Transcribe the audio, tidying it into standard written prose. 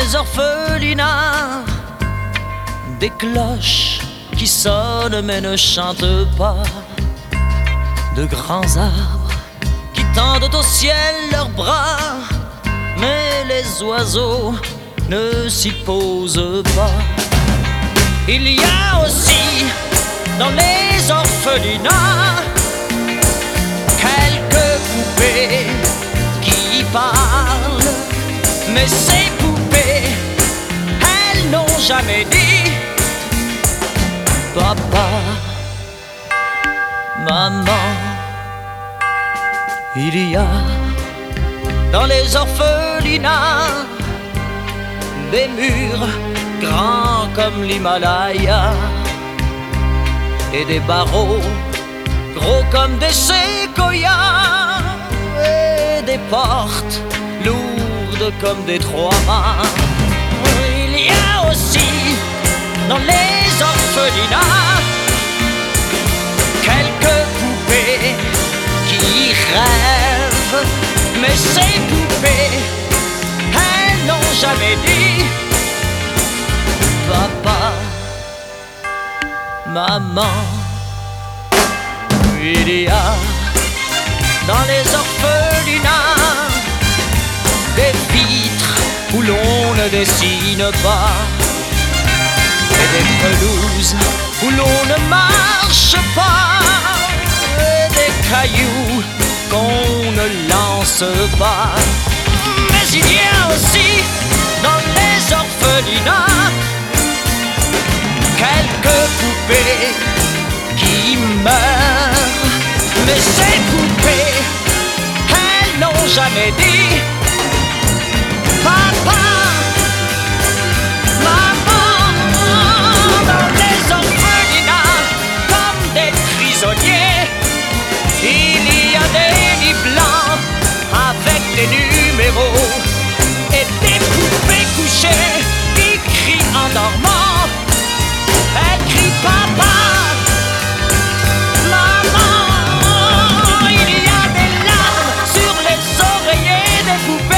les orphelinats, des cloches qui sonnent mais ne chantent pas, de grands arbres qui tendent au ciel leurs bras, mais les oiseaux ne s'y posent pas. Il y a aussi dans les orphelinats quelques poupées qui parlent, mais ces poupées, elles n'ont jamais dit papa, maman. Il y a dans les orphelinats des murs grands comme l'Himalaya et des barreaux gros comme des séquoias et des portes lourdes comme des trois-mâts. Il y a aussi dans les orphelinats quelques poupées qui rêvent, mais ces poupées, elles n'ont jamais dit papa, maman. Il y a dans les orphelinats des vitres où l'on ne dessine pas et des pelouses où l'on ne marche pas et des cailloux qu'on ne lance pas. Mais il y a aussi dans les orphelinats quelques poupées qui meurent, mais ces poupées, elles n'ont jamais dit papa, maman. Dans les orphelinats, comme des prisonniers, il y a des lits blancs avec des numéros et des poupées couchées qui crient en dormant. Elles crient papa, maman. Il y a des larmes sur les oreillers des poupées.